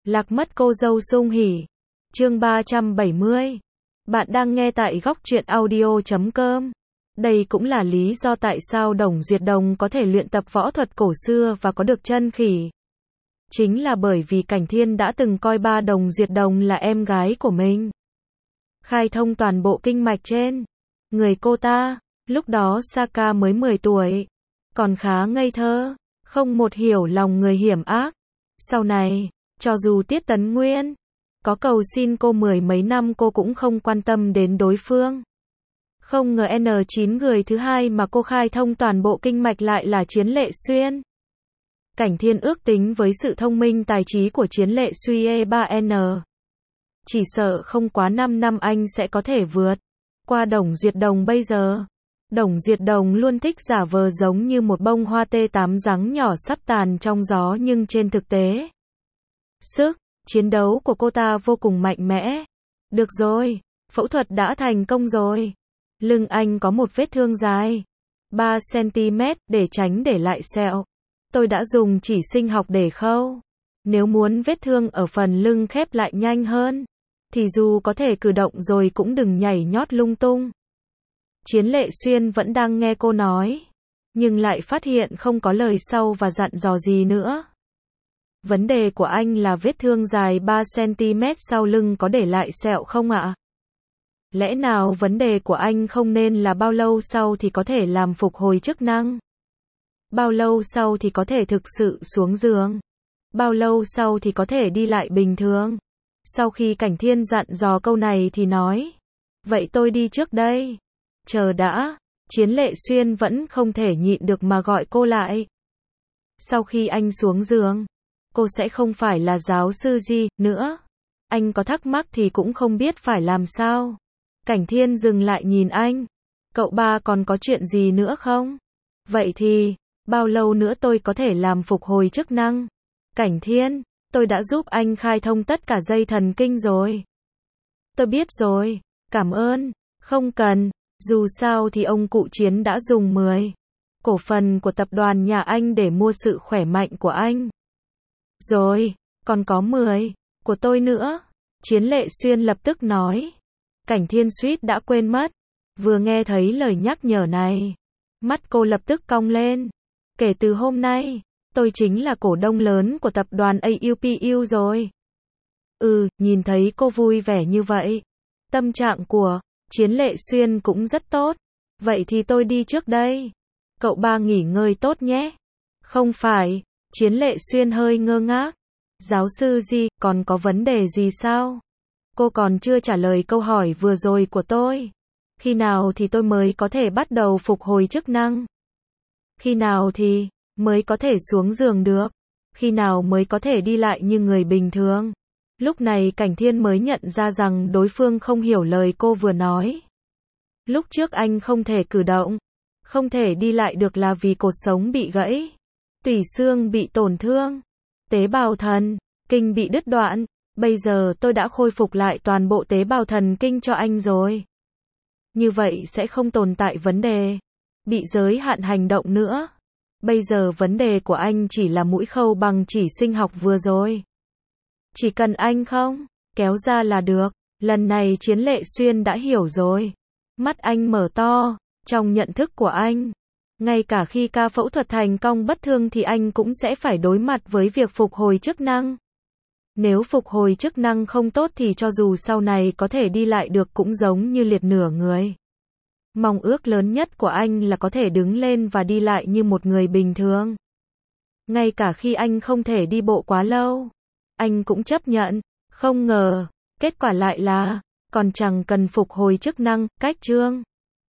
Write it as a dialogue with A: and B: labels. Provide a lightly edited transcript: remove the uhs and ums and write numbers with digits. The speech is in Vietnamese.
A: Lạc mất cô dâu sung hỉ. Chương 370. Bạn đang nghe tại góc truyện audio.com. Đây cũng là lý do tại sao Đồng Duyệt Đồng có thể luyện tập võ thuật cổ xưa và có được chân khỉ. Chính là bởi vì Cảnh Thiên đã từng coi ba Đồng Duyệt Đồng là em gái của mình. Khai thông toàn bộ kinh mạch trên người cô ta. Lúc đó Saka mới 10 tuổi, còn khá ngây thơ, không một hiểu lòng người hiểm ác. Sau này, cho dù Tiết Tấn Nguyên có cầu xin cô 10 mấy năm cô cũng không quan tâm đến đối phương. Không ngờ N9 người thứ hai mà cô khai thông toàn bộ kinh mạch lại là Chiến Lệ Xuyên. Cảnh Thiên ước tính với sự thông minh tài trí của Chiến Lệ Xuyên E3N. Chỉ sợ không quá 5 năm anh sẽ có thể vượt qua Đồng Duyệt Đồng bây giờ. Đồng Duyệt Đồng luôn thích giả vờ giống như một bông hoa T8 rắn nhỏ sắp tàn trong gió, nhưng trên thực tế, sức chiến đấu của cô ta vô cùng mạnh mẽ. Được rồi, phẫu thuật đã thành công rồi. Lưng anh có một vết thương dài 3cm để tránh để lại sẹo. Tôi đã dùng chỉ sinh học để khâu. Nếu muốn vết thương ở phần lưng khép lại nhanh hơn, thì dù có thể cử động rồi cũng đừng nhảy nhót lung tung. Chiến Lệ Xuyên vẫn đang nghe cô nói, nhưng lại phát hiện không có lời sau và dặn dò gì nữa. Vấn đề của anh là vết thương dài 3cm sau lưng có để lại sẹo không ạ? Lẽ nào vấn đề của anh không nên là bao lâu sau thì có thể làm phục hồi chức năng? Bao lâu sau thì có thể thực sự xuống giường? Bao lâu sau thì có thể đi lại bình thường? Sau khi Cảnh Thiên dặn dò câu này thì nói, vậy tôi đi trước đây. Chờ đã, Chiến Lệ Xuyên vẫn không thể nhịn được mà gọi cô lại. Sau khi anh xuống giường, cô sẽ không phải là giáo sư gì nữa. Anh có thắc mắc thì cũng không biết phải làm sao. Cảnh Thiên dừng lại nhìn anh. Cậu ba còn có chuyện gì nữa không? Vậy thì, bao lâu nữa tôi có thể làm phục hồi chức năng? Cảnh Thiên, tôi đã giúp anh khai thông tất cả dây thần kinh rồi. Tôi biết rồi, cảm ơn. Không cần, dù sao thì ông cụ Chiến đã dùng 10 cổ phần của tập đoàn nhà anh để mua sự khỏe mạnh của anh. Rồi, còn có 10 của tôi nữa. Chiến Lệ Xuyên lập tức nói. Cảnh Thiên suýt đã quên mất. Vừa nghe thấy lời nhắc nhở này, mắt cô lập tức cong lên. Kể từ hôm nay, tôi chính là cổ đông lớn của tập đoàn AUPU rồi. Nhìn thấy cô vui vẻ như vậy, tâm trạng của Chiến Lệ Xuyên cũng rất tốt. Vậy thì tôi đi trước đây. Cậu ba nghỉ ngơi tốt nhé. Không phải, Chiến Lệ Xuyên hơi ngơ ngác. Giáo sư gì, còn có vấn đề gì sao? Cô còn chưa trả lời câu hỏi vừa rồi của tôi. Khi nào thì tôi mới có thể bắt đầu phục hồi chức năng? Khi nào thì mới có thể xuống giường được? Khi nào mới có thể đi lại như người bình thường? Lúc này Cảnh Thiên mới nhận ra rằng đối phương không hiểu lời cô vừa nói. Lúc trước anh không thể cử động, không thể đi lại được là vì cột sống bị gãy, tủy xương bị tổn thương, tế bào thần kinh bị đứt đoạn. Bây giờ tôi đã khôi phục lại toàn bộ tế bào thần kinh cho anh rồi. Như vậy sẽ không tồn tại vấn đề bị giới hạn hành động nữa. Bây giờ vấn đề của anh chỉ là mũi khâu bằng chỉ sinh học vừa rồi. Chỉ cần anh không kéo ra là được. Lần này Chiến Lệ Xuyên đã hiểu rồi. Mắt anh mở to, trong nhận thức của anh, ngay cả khi ca phẫu thuật thành công bất thương thì anh cũng sẽ phải đối mặt với việc phục hồi chức năng. Nếu phục hồi chức năng không tốt thì cho dù sau này có thể đi lại được cũng giống như liệt nửa người. Mong ước lớn nhất của anh là có thể đứng lên và đi lại như một người bình thường. Ngay cả khi anh không thể đi bộ quá lâu, anh cũng chấp nhận. Không ngờ, kết quả lại là còn chẳng cần phục hồi chức năng. Cách chương